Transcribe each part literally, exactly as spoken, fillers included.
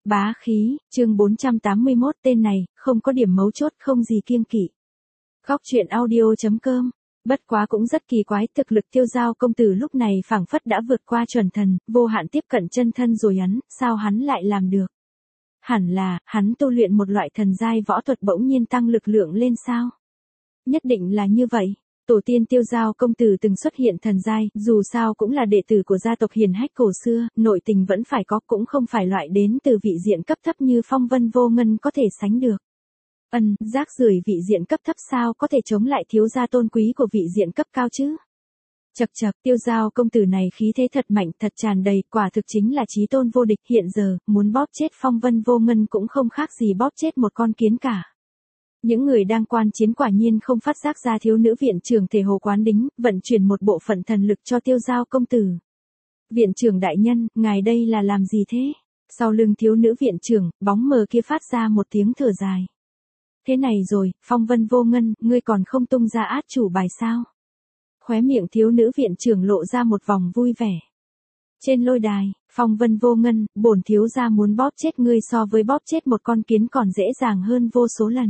Bá khí, chương bốn trăm tám mươi mốt tên này, không có điểm mấu chốt không gì kiêng kỵ. Góc truyện audio chấm com. Bất quá cũng rất kỳ quái, thực lực Tiêu Giao công tử lúc này phảng phất đã vượt qua chuẩn thần, vô hạn tiếp cận chân thân rồi hắn, sao hắn lại làm được? Hẳn là, hắn tu luyện một loại thần giai võ thuật bỗng nhiên tăng lực lượng lên sao? Nhất định là như vậy. Tổ tiên Tiêu Giao công tử từng xuất hiện thần giai, dù sao cũng là đệ tử của gia tộc hiển hách cổ xưa, nội tình vẫn phải có, cũng không phải loại đến từ vị diện cấp thấp như Phong Vân Vô Ngân có thể sánh được. Ân, rác rưởi vị diện cấp thấp sao có thể chống lại thiếu gia tôn quý của vị diện cấp cao chứ? Chậc chậc, Tiêu Giao công tử này khí thế thật mạnh, thật tràn đầy, quả thực chính là chí tôn vô địch, hiện giờ, muốn bóp chết Phong Vân Vô Ngân cũng không khác gì bóp chết một con kiến cả. Những người đang quan chiến quả nhiên không phát giác ra thiếu nữ viện trưởng thể hồ quán đính, vận chuyển một bộ phận thần lực cho Tiêu Giao công tử. Viện trưởng đại nhân, ngài đây là làm gì thế? Sau lưng thiếu nữ viện trưởng, bóng mờ kia phát ra một tiếng thở dài. Thế này rồi, Phong Vân Vô Ngân, ngươi còn không tung ra át chủ bài sao? Khóe miệng thiếu nữ viện trưởng lộ ra một vòng vui vẻ. Trên lôi đài, Phong Vân Vô Ngân, bổn thiếu gia muốn bóp chết ngươi so với bóp chết một con kiến còn dễ dàng hơn vô số lần.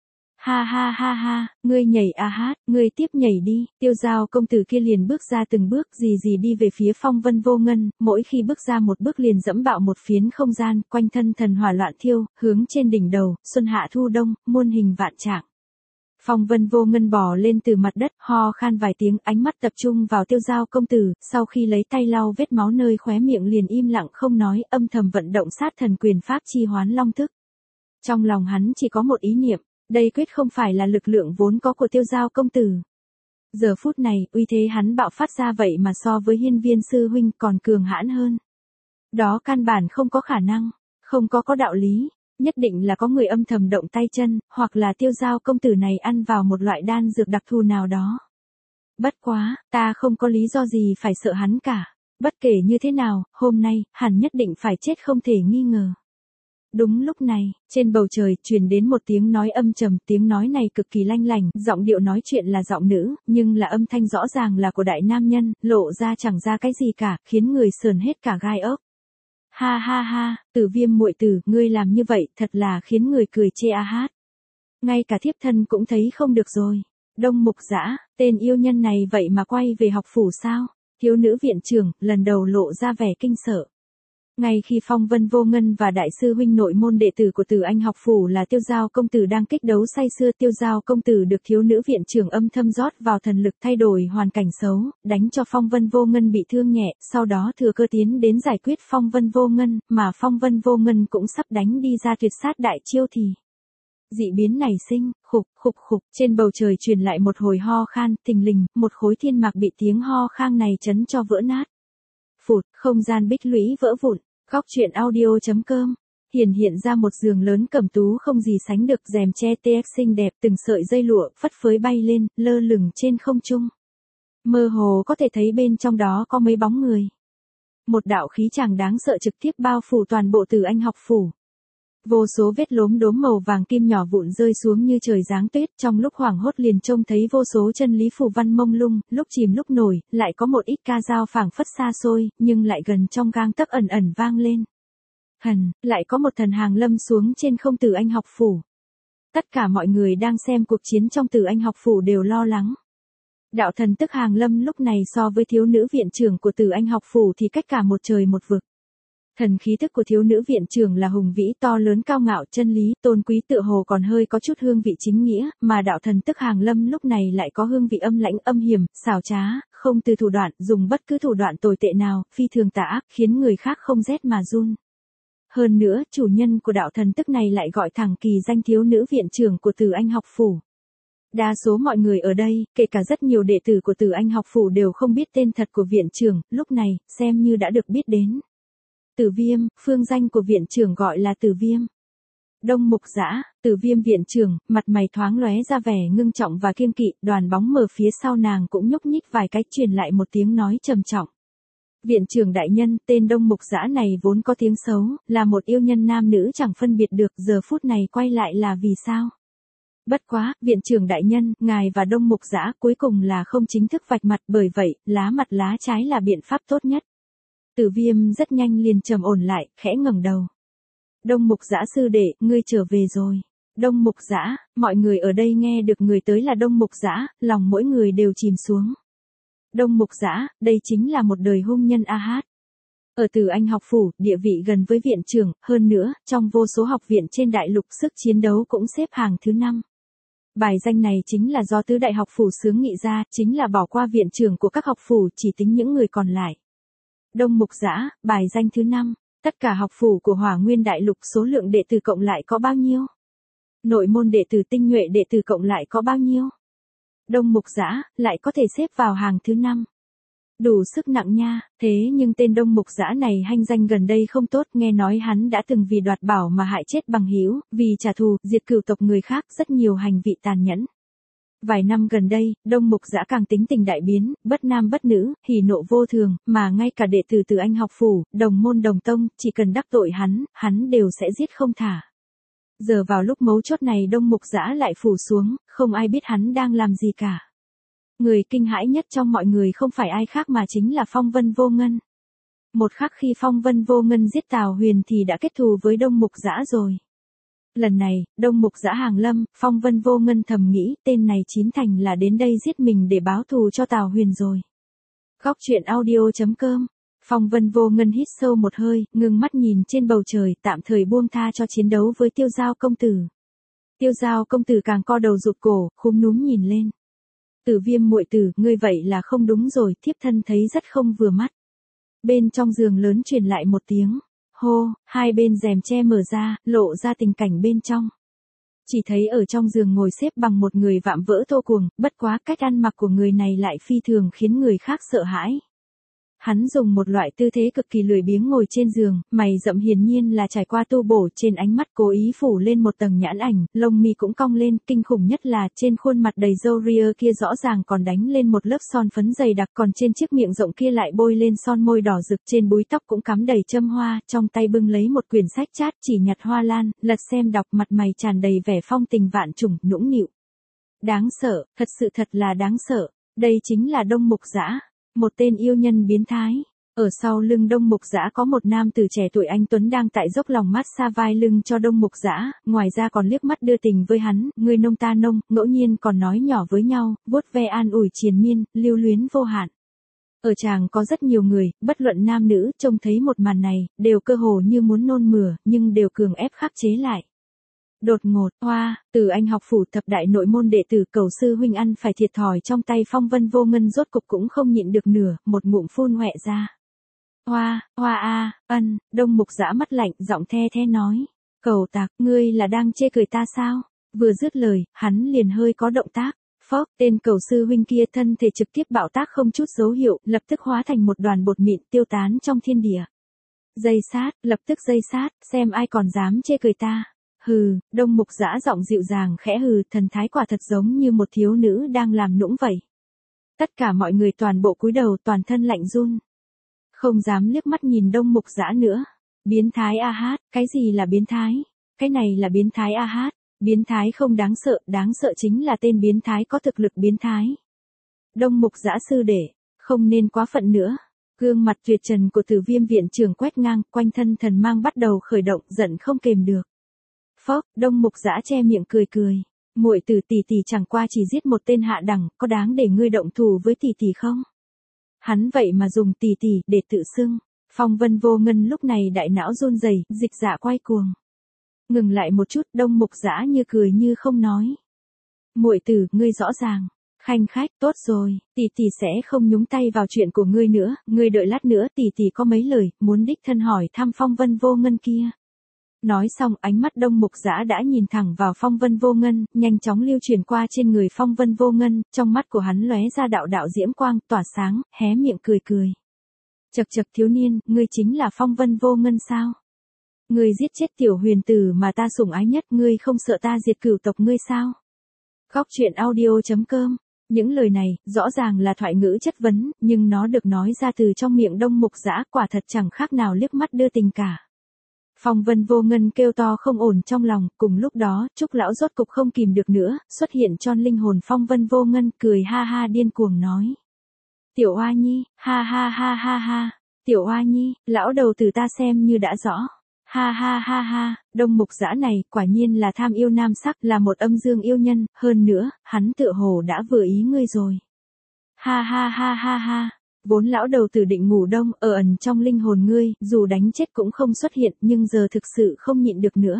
Ha ha ha ha, ngươi nhảy a hát, ngươi tiếp nhảy đi. Tiêu Giao công tử kia liền bước ra từng bước gì gì đi về phía Phong Vân Vô Ngân, mỗi khi bước ra một bước liền dẫm bạo một phiến không gian, quanh thân thần hỏa loạn thiêu, hướng trên đỉnh đầu, xuân hạ thu đông, muôn hình vạn trạng. Phong Vân Vô Ngân bò lên từ mặt đất, ho khan vài tiếng, ánh mắt tập trung vào Tiêu Giao công tử, sau khi lấy tay lau vết máu nơi khóe miệng liền im lặng không nói, âm thầm vận động sát thần quyền pháp chi hoán long thức. Trong lòng hắn chỉ có một ý niệm. Đây quyết không phải là lực lượng vốn có của Tiêu Giao công tử. Giờ phút này, uy thế hắn bạo phát ra vậy mà so với Hiên Viên sư huynh còn cường hãn hơn. Đó căn bản không có khả năng, không có có đạo lý, nhất định là có người âm thầm động tay chân, hoặc là Tiêu Giao công tử này ăn vào một loại đan dược đặc thù nào đó. Bất quá, ta không có lý do gì phải sợ hắn cả. Bất kể như thế nào, hôm nay, hắn nhất định phải chết không thể nghi ngờ. Đúng lúc này, trên bầu trời truyền đến một tiếng nói âm trầm, tiếng nói này cực kỳ lanh lảnh, giọng điệu nói chuyện là giọng nữ, nhưng là âm thanh rõ ràng là của đại nam nhân, lộ ra chẳng ra cái gì cả, khiến người sờn hết cả gai ốc. Ha ha ha, Tử Viêm muội tử, ngươi làm như vậy, thật là khiến người cười chê a hát. Ngay cả thiếp thân cũng thấy không được rồi. Đông Mục Dã, tên yêu nhân này vậy mà quay về học phủ sao? Thiếu nữ viện trưởng, lần đầu lộ ra vẻ kinh sợ. Ngay khi Phong Vân Vô Ngân và đại sư huynh nội môn đệ tử của Tử Anh học phủ là Tiêu Giao công tử đang kích đấu say sưa, Tiêu Giao công tử được thiếu nữ viện trưởng âm thầm rót vào thần lực thay đổi hoàn cảnh xấu, đánh cho Phong Vân Vô Ngân bị thương nhẹ, sau đó thừa cơ tiến đến giải quyết Phong Vân Vô Ngân, mà Phong Vân Vô Ngân cũng sắp đánh đi ra tuyệt sát đại chiêu thì dị biến nảy sinh, khục khục khục, trên bầu trời truyền lại một hồi ho khan, thình lình, một khối thiên mạc bị tiếng ho khan này chấn cho vỡ nát. Phụt, không gian bích lũy vỡ vụn. Góc truyện audio chấm com. Hiển hiện ra một giường lớn cẩm tú không gì sánh được, rèm che tê ích xinh đẹp, từng sợi dây lụa phất phới bay lên, lơ lửng trên không trung. Mơ hồ có thể thấy bên trong đó có mấy bóng người. Một đạo khí chàng đáng sợ trực tiếp bao phủ toàn bộ Tử Anh học phủ. Vô số vết lốm đốm màu vàng kim nhỏ vụn rơi xuống như trời giáng tuyết, trong lúc hoảng hốt liền trông thấy vô số chân lý phù văn mông lung, lúc chìm lúc nổi, lại có một ít ca dao phảng phất xa xôi, nhưng lại gần trong gang tấc ẩn ẩn vang lên. Hần, lại có một thần hàng lâm xuống trên không Tử Anh học phủ. Tất cả mọi người đang xem cuộc chiến trong Tử Anh học phủ đều lo lắng. Đạo thần tức hàng lâm lúc này so với thiếu nữ viện trưởng của Tử Anh học phủ thì cách cả một trời một vực. Thần khí thức của thiếu nữ viện trưởng là hùng vĩ to lớn cao ngạo chân lý, tôn quý tựa hồ còn hơi có chút hương vị chính nghĩa, mà đạo thần tức hàng lâm lúc này lại có hương vị âm lãnh âm hiểm, xảo trá, không từ thủ đoạn, dùng bất cứ thủ đoạn tồi tệ nào, phi thường tà ác, khiến người khác không rét mà run. Hơn nữa, chủ nhân của đạo thần tức này lại gọi thẳng kỳ danh thiếu nữ viện trưởng của Tử Anh học phủ. Đa số mọi người ở đây, kể cả rất nhiều đệ tử của Tử Anh học phủ đều không biết tên thật của viện trưởng, lúc này, xem như đã được biết đến. Tử Viêm, phương danh của viện trưởng gọi là Tử Viêm. Đông Mục Dã, Tử Viêm viện trưởng, mặt mày thoáng lóe ra vẻ ngưng trọng và kiêng kỵ, đoàn bóng mờ phía sau nàng cũng nhúc nhích vài cái, truyền lại một tiếng nói trầm trọng. Viện trưởng đại nhân, tên Đông Mục Dã này vốn có tiếng xấu, là một yêu nhân nam nữ chẳng phân biệt được, giờ phút này quay lại là vì sao? Bất quá, viện trưởng đại nhân, ngài và Đông Mục Dã cuối cùng là không chính thức vạch mặt, bởi vậy, lá mặt lá trái là biện pháp tốt nhất. Tử Viêm rất nhanh liền trầm ổn lại, khẽ ngẩng đầu. Đông Mục Dã sư đệ, ngươi trở về rồi. Đông Mục Dã, mọi người ở đây nghe được người tới là Đông Mục Dã, lòng mỗi người đều chìm xuống. Đông Mục Dã, đây chính là một đời hung nhân a hát. Ở Từ Anh học phủ, địa vị gần với viện trưởng, hơn nữa, trong vô số học viện trên đại lục sức chiến đấu cũng xếp hàng thứ năm. Bài danh này chính là do tứ đại học phủ xướng nghị ra, chính là bỏ qua viện trưởng của các học phủ, chỉ tính những người còn lại. Đông Mục Dã, bài danh thứ năm, tất cả học phủ của Hỏa Nguyên đại lục số lượng đệ tử cộng lại có bao nhiêu? Nội môn đệ tử tinh nhuệ đệ tử cộng lại có bao nhiêu? Đông Mục Dã lại có thể xếp vào hàng thứ năm. Đủ sức nặng nha, thế nhưng tên Đông Mục Dã này hanh danh gần đây không tốt, nghe nói hắn đã từng vì đoạt bảo mà hại chết bằng hữu, vì trả thù, diệt cửu tộc người khác, rất nhiều hành vi tàn nhẫn. Vài năm gần đây, Đông Mục Dã càng tính tình đại biến, bất nam bất nữ, hỉ nộ vô thường, mà ngay cả đệ tử Từ Anh học phủ, đồng môn đồng tông, chỉ cần đắc tội hắn, hắn đều sẽ giết không thả. Giờ vào lúc mấu chốt này Đông Mục Dã lại phủ xuống, không ai biết hắn đang làm gì cả. Người kinh hãi nhất trong mọi người không phải ai khác mà chính là Phong Vân Vô Ngân. Một khắc khi Phong Vân Vô Ngân giết Tào Huyền thì đã kết thù với Đông Mục Dã rồi. Lần này, Đông Mục Dã hàng lâm, Phong Vân Vô Ngân thầm nghĩ, tên này chín thành là đến đây giết mình để báo thù cho Tào Huyền rồi. Góc truyện audio chấm com. Phong Vân Vô Ngân hít sâu một hơi, ngưng mắt nhìn trên bầu trời, tạm thời buông tha cho chiến đấu với Tiêu Giao công tử. Tiêu Giao công tử càng co đầu rụt cổ, khúm núm nhìn lên. Tử Viêm muội tử, ngươi vậy là không đúng rồi, thiếp thân thấy rất không vừa mắt. Bên trong giường lớn truyền lại một tiếng hô, hai bên rèm che mở ra, lộ ra tình cảnh bên trong. Chỉ thấy ở trong giường ngồi xếp bằng một người vạm vỡ thô cuồng, bất quá cách ăn mặc của người này lại phi thường khiến người khác sợ hãi. Hắn dùng một loại tư thế cực kỳ lười biếng ngồi trên giường, mày rậm hiển nhiên là trải qua tu bổ, trên ánh mắt cố ý phủ lên một tầng nhãn ảnh, lông mi cũng cong lên, kinh khủng nhất là trên khuôn mặt đầy râu ria kia rõ ràng còn đánh lên một lớp son phấn dày đặc, còn trên chiếc miệng rộng kia lại bôi lên son môi đỏ rực, trên búi tóc cũng cắm đầy châm hoa, trong tay bưng lấy một quyển sách chát chỉ nhặt hoa lan, lật xem đọc, mặt mày tràn đầy vẻ phong tình vạn trùng, nũng nịu. Đáng sợ, thật sự thật là đáng sợ, đây chính là Đông Mục Dã. Một tên yêu nhân biến thái. Ở sau lưng Đông Mục Dã có một nam tử trẻ tuổi anh tuấn đang tại dốc lòng mát xa vai lưng cho Đông Mục Dã, ngoài ra còn liếc mắt đưa tình với hắn, người nông ta nông, ngẫu nhiên còn nói nhỏ với nhau, vuốt ve an ủi triền miên, lưu luyến vô hạn. Ở tràng có rất nhiều người, bất luận nam nữ, trông thấy một màn này, đều cơ hồ như muốn nôn mửa, nhưng đều cường ép khắc chế lại. Đột ngột, hoa, Từ Anh học phủ thập đại nội môn đệ tử cầu sư huynh ăn phải thiệt thòi trong tay Phong Vân Vô Ngân rốt cục cũng không nhịn được nửa, một ngụm phun hoẹ ra. Hoa, hoa a, ân, Đông Mục Dã mắt lạnh, giọng the the nói. Cầu tặc, ngươi là đang chê cười ta sao? Vừa dứt lời, hắn liền hơi có động tác. Phốc, tên cầu sư huynh kia thân thể trực tiếp bạo tác không chút dấu hiệu, lập tức hóa thành một đoàn bột mịn tiêu tán trong thiên địa. Dây sát, lập tức dây sát, xem ai còn dám chê cười ta. Hừ, Đông Mục Dã giọng dịu dàng khẽ hừ, thần thái quả thật giống như một thiếu nữ đang làm nũng vậy. Tất cả mọi người toàn bộ cúi đầu, toàn thân lạnh run. Không dám liếc mắt nhìn Đông Mục Dã nữa. Biến thái a hát, cái gì là biến thái? Cái này là biến thái a hát. Biến thái không đáng sợ, đáng sợ chính là tên biến thái có thực lực biến thái. Đông Mục Dã sư đệ, không nên quá phận nữa. Gương mặt tuyệt trần của Tử Viêm viện trưởng quét ngang, quanh thân thần mang bắt đầu khởi động, giận không kềm được. Phốc, Đông Mục Dã che miệng cười cười. Muội tử tỷ tỷ chẳng qua chỉ giết một tên hạ đẳng, có đáng để ngươi động thủ với tỷ tỷ không? Hắn vậy mà dùng tỷ tỷ để tự xưng. Phong Vân Vô Ngân lúc này đại não run rẩy, dịch dạ quay cuồng. Ngừng lại một chút, Đông Mục Dã như cười như không nói. Muội tử, ngươi rõ ràng. Khanh khách, tốt rồi, tỷ tỷ sẽ không nhúng tay vào chuyện của ngươi nữa, ngươi đợi lát nữa tỷ tỷ có mấy lời, muốn đích thân hỏi thăm Phong Vân Vô Ngân kia. Nói xong, ánh mắt Đông Mục Dã đã nhìn thẳng vào Phong Vân Vô Ngân, nhanh chóng lưu truyền qua trên người Phong Vân Vô Ngân, trong mắt của hắn lóe ra đạo đạo diễm quang, tỏa sáng, hé miệng cười cười. Chậc chậc thiếu niên, ngươi chính là Phong Vân Vô Ngân sao? Ngươi giết chết tiểu huyền tử mà ta sủng ái nhất, ngươi không sợ ta diệt cửu tộc ngươi sao? Góc truyện audio chấm com. Những lời này, rõ ràng là thoại ngữ chất vấn, nhưng nó được nói ra từ trong miệng Đông Mục Dã, quả thật chẳng khác nào liếc mắt đưa tình cả. Phong Vân Vô Ngân kêu to không ổn trong lòng, cùng lúc đó, Trúc lão rốt cục không kìm được nữa, xuất hiện tròn linh hồn Phong Vân Vô Ngân, cười ha ha điên cuồng nói. Tiểu Oa Nhi, ha ha ha ha ha, Tiểu Oa Nhi, lão đầu tử ta xem như đã rõ. Ha ha ha ha, Đông Mục Dã này quả nhiên là tham yêu nam sắc, là một âm dương yêu nhân, hơn nữa, hắn tựa hồ đã vừa ý ngươi rồi. Ha ha ha ha ha, vốn lão đầu tử định ngủ đông, ở ẩn trong linh hồn ngươi, dù đánh chết cũng không xuất hiện, nhưng giờ thực sự không nhịn được nữa.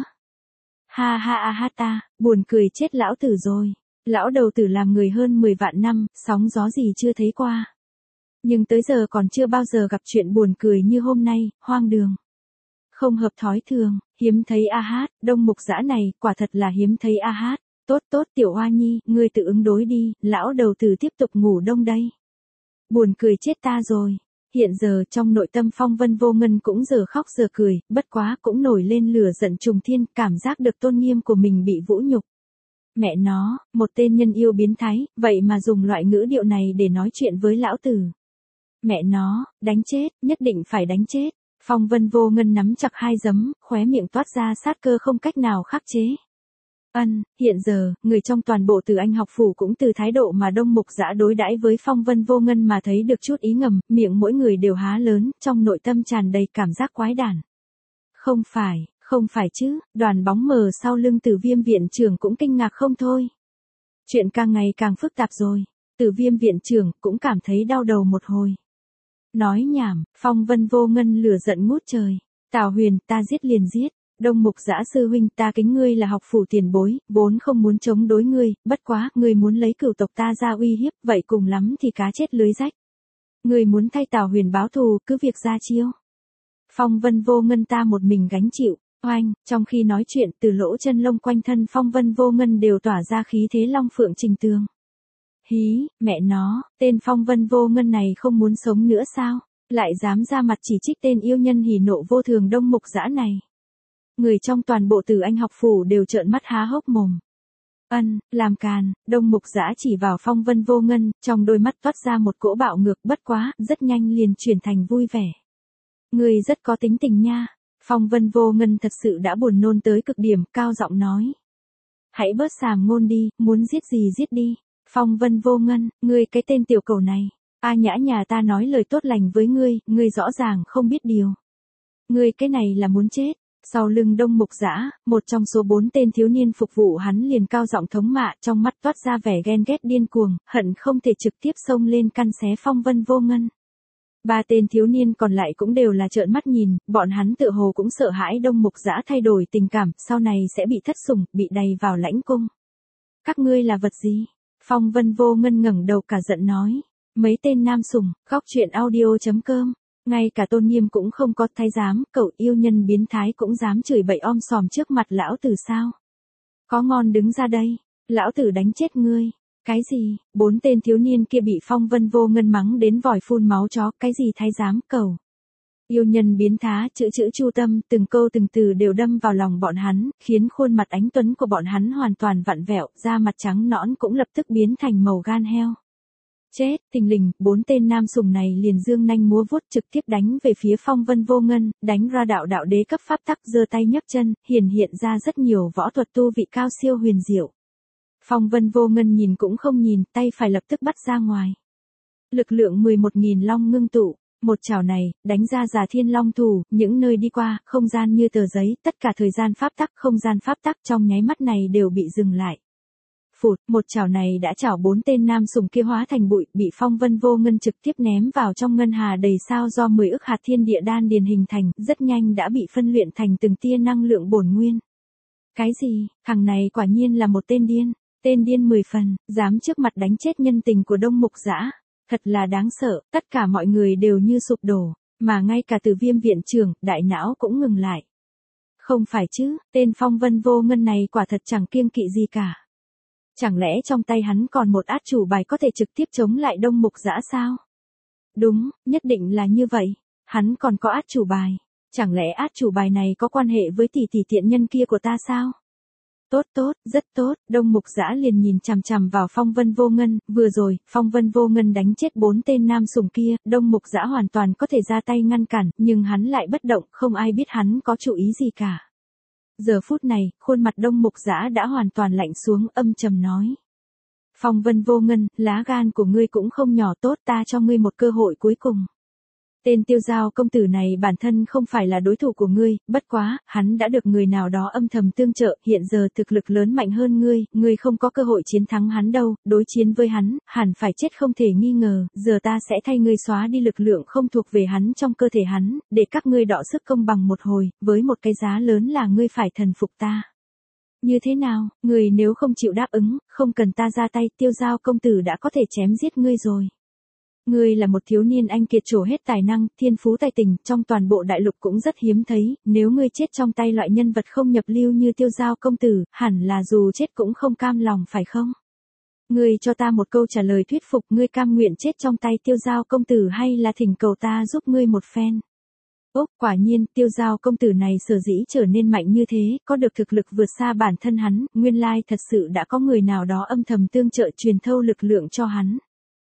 Ha ha ha ha ta, buồn cười chết lão tử rồi. Lão đầu tử làm người hơn mười vạn năm, sóng gió gì chưa thấy qua. Nhưng tới giờ còn chưa bao giờ gặp chuyện buồn cười như hôm nay, hoang đường. Không hợp thói thường, hiếm thấy a hát, Đông Mục Dã này, quả thật là hiếm thấy a hát. Tốt tốt tiểu Hoa Nhi, ngươi tự ứng đối đi, lão đầu tử tiếp tục ngủ đông đây. Buồn cười chết ta rồi. Hiện giờ trong nội tâm Phong Vân Vô Ngân cũng giờ khóc giờ cười, bất quá cũng nổi lên lửa giận trùng thiên, cảm giác được tôn nghiêm của mình bị vũ nhục. Mẹ nó, một tên nhân yêu biến thái, vậy mà dùng loại ngữ điệu này để nói chuyện với lão tử. Mẹ nó, đánh chết, nhất định phải đánh chết. Phong Vân Vô Ngân nắm chặt hai giấm, khóe miệng toát ra sát cơ không cách nào khắc chế. Ân, hiện giờ, người trong toàn bộ Từ Anh học phủ cũng từ thái độ mà Đông Mục Dã đối đãi với Phong Vân Vô Ngân mà thấy được chút ý ngầm, miệng mỗi người đều há lớn, trong nội tâm tràn đầy cảm giác quái đản. Không phải, không phải chứ, đoàn bóng mờ sau lưng Tử Viêm viện trưởng cũng kinh ngạc không thôi. Chuyện càng ngày càng phức tạp rồi, Tử Viêm viện trưởng cũng cảm thấy đau đầu một hồi. Nói nhảm, Phong Vân Vô Ngân lửa giận ngút trời. Tào Huyền, ta giết liền giết. Đông Mục Dã sư huynh, ta kính ngươi là học phủ tiền bối, vốn không muốn chống đối ngươi, bất quá, ngươi muốn lấy cửu tộc ta ra uy hiếp, vậy cùng lắm thì cá chết lưới rách. Ngươi muốn thay Tào Huyền báo thù, cứ việc ra chiêu. Phong Vân Vô Ngân ta một mình gánh chịu. Oanh, trong khi nói chuyện, từ lỗ chân lông quanh thân Phong Vân Vô Ngân đều tỏa ra khí thế long phượng trình tường. Hí, mẹ nó, tên Phong Vân Vô Ngân này không muốn sống nữa sao? Lại dám ra mặt chỉ trích tên yêu nhân hỉ nộ vô thường Đông Mục Dã này. Người trong toàn bộ Từ Anh học phủ đều trợn mắt há hốc mồm. Ân, làm càn, Đông Mục Dã chỉ vào Phong Vân Vô Ngân, trong đôi mắt toát ra một cỗ bạo ngược, bất quá, rất nhanh liền chuyển thành vui vẻ. Người rất có tính tình nha. Phong Vân Vô Ngân thật sự đã buồn nôn tới cực điểm, cao giọng nói. Hãy bớt sàm ngôn đi, muốn giết gì giết đi. Phong Vân Vô Ngân, ngươi cái tên tiểu cầu này. A Nhã nhà ta nói lời tốt lành với ngươi, ngươi rõ ràng không biết điều. Ngươi cái này là muốn chết. Sau lưng Đông Mục Dã, một trong số bốn tên thiếu niên phục vụ hắn liền cao giọng thống mạ, trong mắt toát ra vẻ ghen ghét điên cuồng, hận không thể trực tiếp xông lên căn xé Phong Vân Vô Ngân. Ba tên thiếu niên còn lại cũng đều là trợn mắt nhìn, bọn hắn tự hồ cũng sợ hãi Đông Mục Dã thay đổi tình cảm, sau này sẽ bị thất sủng, bị đầy vào lãnh cung. Các ngươi là vật gì? Phong Vân Vô Ngân ngẩng đầu cả giận nói. Mấy tên nam sủng, góc truyện audio chấm com. Ngay cả tôn nghiêm cũng không có, thái giám, cậu yêu nhân biến thái cũng dám chửi bậy om sòm trước mặt lão tử sao? Có ngon đứng ra đây, lão tử đánh chết ngươi. Cái gì? Bốn tên thiếu niên kia bị Phong Vân Vô Ngân mắng đến vòi phun máu chó, cái gì thái giám, cẩu. Yêu nhân biến thá, chữ chữ chu tâm, từng câu từng từ đều đâm vào lòng bọn hắn, khiến khuôn mặt ánh tuấn của bọn hắn hoàn toàn vặn vẹo, da mặt trắng nõn cũng lập tức biến thành màu gan heo. Chết, thình lình, bốn tên nam sủng này liền dương nanh múa vuốt trực tiếp đánh về phía Phong Vân Vô Ngân, đánh ra đạo đạo đế cấp pháp tắc, giơ tay nhấc chân, hiển hiện ra rất nhiều võ thuật tu vị cao siêu huyền diệu. Phong Vân Vô Ngân nhìn cũng không nhìn, tay phải lập tức bắt ra ngoài. Lực lượng mười một nghìn long ngưng tụ, một chảo này, đánh ra Già Thiên Long thủ, những nơi đi qua, không gian như tờ giấy, tất cả thời gian pháp tắc, không gian pháp tắc trong nháy mắt này đều bị dừng lại. Phụt, một chảo này đã chảo bốn tên nam sủng kia hóa thành bụi, bị Phong Vân Vô Ngân trực tiếp ném vào trong ngân hà đầy sao do mười ức hạt thiên địa đan điền hình thành, rất nhanh đã bị phân luyện thành từng tia năng lượng bổn nguyên. Cái gì, thằng này quả nhiên là một tên điên, tên điên mười phần, dám trước mặt đánh chết nhân tình của Đông Mục Dã, thật là đáng sợ, tất cả mọi người đều như sụp đổ, mà ngay cả Từ Viêm viện trưởng, đại não cũng ngừng lại. Không phải chứ, tên Phong Vân Vô Ngân này quả thật chẳng kiêng kỵ gì cả. Chẳng lẽ trong tay hắn còn một át chủ bài có thể trực tiếp chống lại Đông Mục Dã sao? Đúng, nhất định là như vậy. Hắn còn có át chủ bài. Chẳng lẽ át chủ bài này có quan hệ với tỷ tỷ tiện nhân kia của ta sao? Tốt tốt, rất tốt, Đông Mục Dã liền nhìn chằm chằm vào Phong Vân Vô Ngân, vừa rồi, Phong Vân Vô Ngân đánh chết bốn tên nam sủng kia, Đông Mục Dã hoàn toàn có thể ra tay ngăn cản, nhưng hắn lại bất động, không ai biết hắn có chủ ý gì cả. Giờ phút này, khuôn mặt Đông Mục Dã đã hoàn toàn lạnh xuống, âm trầm nói. Phong Vân Vô Ngân, lá gan của ngươi cũng không nhỏ, tốt, ta cho ngươi một cơ hội cuối cùng. Tên Tiêu Giao công tử này bản thân không phải là đối thủ của ngươi, bất quá, hắn đã được người nào đó âm thầm tương trợ, hiện giờ thực lực lớn mạnh hơn ngươi, ngươi không có cơ hội chiến thắng hắn đâu, đối chiến với hắn, hẳn phải chết không thể nghi ngờ, giờ ta sẽ thay ngươi xóa đi lực lượng không thuộc về hắn trong cơ thể hắn, để các ngươi đọ sức công bằng một hồi, với một cái giá lớn là ngươi phải thần phục ta. Như thế nào, ngươi nếu không chịu đáp ứng, không cần ta ra tay, Tiêu Giao công tử đã có thể chém giết ngươi rồi. Ngươi là một thiếu niên anh kiệt trổ hết tài năng, thiên phú tài tình, trong toàn bộ đại lục cũng rất hiếm thấy, nếu ngươi chết trong tay loại nhân vật không nhập lưu như Tiêu Giao công tử, hẳn là dù chết cũng không cam lòng phải không? Ngươi cho ta một câu trả lời thuyết phục, ngươi cam nguyện chết trong tay Tiêu Giao công tử hay là thỉnh cầu ta giúp ngươi một phen? Ốc, quả nhiên, Tiêu Giao công tử này sở dĩ trở nên mạnh như thế, có được thực lực vượt xa bản thân hắn, nguyên lai thật sự đã có người nào đó âm thầm tương trợ truyền thâu lực lượng cho hắn.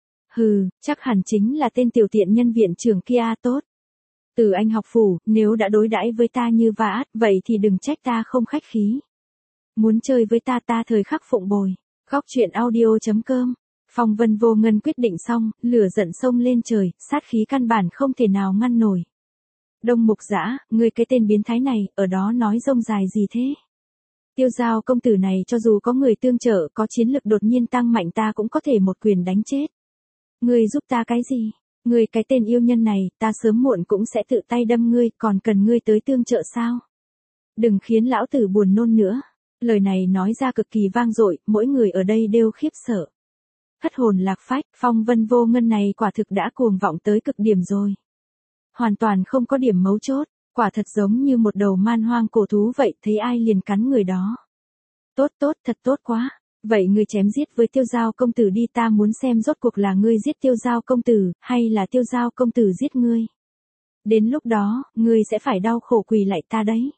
Hừ, chắc hẳn chính là tên tiểu tiện nhân viện trưởng kia tốt. Từ Anh học phủ, nếu đã đối đãi với ta như vã, vậy thì đừng trách ta không khách khí. Muốn chơi với ta ta thời khắc phụng bồi. Góc truyện audio chấm com. Phong Vân Vô Ngân quyết định xong, lửa giận sông lên trời, sát khí căn bản không thể nào ngăn nổi. Đông Mục Dã, ngươi cái tên biến thái này, ở đó nói rông dài gì thế? Tiêu Giao công tử này cho dù có người tương trợ, có chiến lực đột nhiên tăng mạnh ta cũng có thể một quyền đánh chết. Ngươi giúp ta cái gì? Ngươi cái tên yêu nhân này, ta sớm muộn cũng sẽ tự tay đâm ngươi, còn cần ngươi tới tương trợ sao? Đừng khiến lão tử buồn nôn nữa. Lời này nói ra cực kỳ vang dội, mỗi người ở đây đều khiếp sợ. Thất hồn lạc phách, Phong Vân Vô Ngân này quả thực đã cuồng vọng tới cực điểm rồi. Hoàn toàn không có điểm mấu chốt, quả thật giống như một đầu man hoang cổ thú vậy, thấy ai liền cắn người đó. Tốt tốt, thật tốt quá. Vậy ngươi chém giết với Tiêu Giao công tử đi, ta muốn xem rốt cuộc là ngươi giết Tiêu Giao công tử, hay là Tiêu Giao công tử giết ngươi. Đến lúc đó, ngươi sẽ phải đau khổ quỳ lại ta đấy.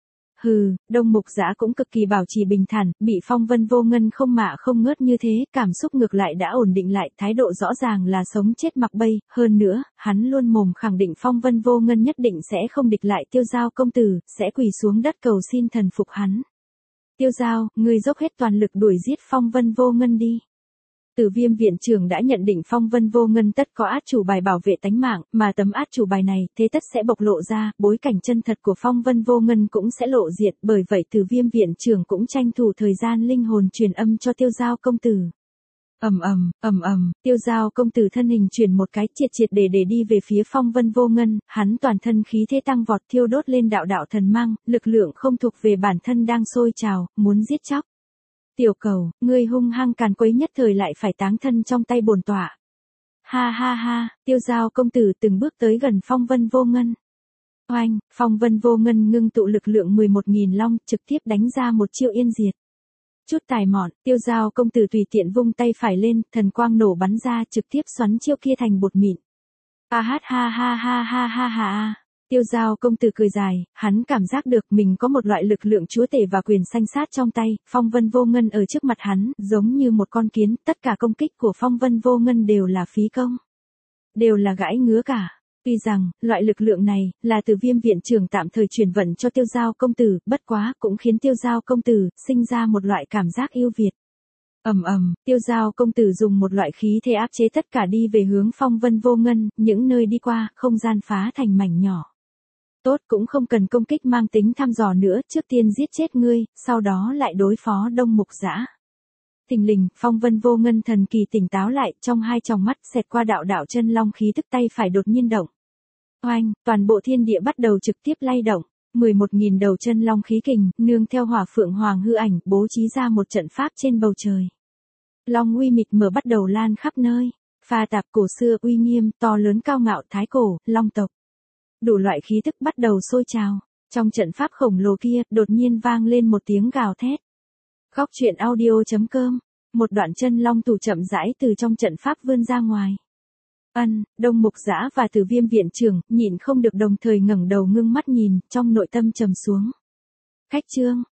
Hừ, Đông Mục Dã cũng cực kỳ bảo trì bình thản, bị Phong Vân Vô Ngân không mạ không ngớt như thế, cảm xúc ngược lại đã ổn định lại, thái độ rõ ràng là sống chết mặc bay, hơn nữa, hắn luôn mồm khẳng định Phong Vân Vô Ngân nhất định sẽ không địch lại Tiêu Giao công tử, sẽ quỳ xuống đất cầu xin thần phục hắn. Tiêu Giao, ngươi dốc hết toàn lực đuổi giết Phong Vân Vô Ngân đi. Tử Viêm viện trưởng đã nhận định Phong Vân Vô Ngân tất có át chủ bài bảo vệ tánh mạng, mà tấm át chủ bài này, thế tất sẽ bộc lộ ra, bối cảnh chân thật của Phong Vân Vô Ngân cũng sẽ lộ diện, bởi vậy Tử Viêm viện trưởng cũng tranh thủ thời gian linh hồn truyền âm cho Tiêu Giao công tử. Ầm ầm, ầm ầm, Tiêu Giao công tử thân hình chuyển một cái, triệt triệt để để đi về phía Phong Vân Vô Ngân, hắn toàn thân khí thế tăng vọt, thiêu đốt lên đạo đạo thần mang, lực lượng không thuộc về bản thân đang sôi trào, muốn giết chóc. Tiểu cầu, ngươi hung hăng càn quấy nhất thời lại phải táng thân trong tay bổn tọa. Ha ha ha, Tiêu Giao công tử từng bước tới gần Phong Vân Vô Ngân. Oanh, Phong Vân Vô Ngân ngưng tụ lực lượng mười một nghìn long, trực tiếp đánh ra một chiêu yên diệt. Chút tài mọn, Tiêu Giao công tử tùy tiện vung tay phải lên, thần quang nổ bắn ra, trực tiếp xoắn chiêu kia thành bột mịn. A hát ha ha ha ha ha ha. Tiêu Giao công tử cười dài, hắn cảm giác được mình có một loại lực lượng chúa tể và quyền sanh sát trong tay, Phong Vân Vô Ngân ở trước mặt hắn, giống như một con kiến, tất cả công kích của Phong Vân Vô Ngân đều là phí công. Đều là gãi ngứa cả. Tuy rằng, loại lực lượng này, là từ Viêm viện trưởng tạm thời truyền vận cho Tiêu Giao công tử, bất quá, cũng khiến Tiêu Giao công tử, sinh ra một loại cảm giác yêu Việt. Ầm ầm, Tiêu Giao công tử dùng một loại khí thế áp chế tất cả đi về hướng Phong Vân Vô Ngân, những nơi đi qua, không gian phá thành mảnh nhỏ. Tốt, cũng không cần công kích mang tính thăm dò nữa, trước tiên giết chết ngươi, sau đó lại đối phó Đông Mục Dã. Thình lình, Phong Vân Vô Ngân thần kỳ tỉnh táo lại, trong hai tròng mắt xẹt qua đạo đạo chân long khí tức, tay phải đột nhiên động. Oanh, toàn bộ thiên địa bắt đầu trực tiếp lay động, mười một nghìn đầu chân long khí kình, nương theo Hỏa Phượng Hoàng hư ảnh, bố trí ra một trận pháp trên bầu trời. Long uy mịt mờ bắt đầu lan khắp nơi, pha tạp cổ xưa uy nghiêm, to lớn cao ngạo thái cổ, long tộc. Đủ loại khí tức bắt đầu sôi trào, trong trận pháp khổng lồ kia, đột nhiên vang lên một tiếng gào thét. Góc truyện audio chấm com, một đoạn chân long tù chậm rãi từ trong trận pháp vươn ra ngoài. Ân, Đông Mục Dã và Tử Viêm viện trưởng, nhịn không được đồng thời ngẩng đầu ngưng mắt nhìn, trong nội tâm trầm xuống. Khách trương,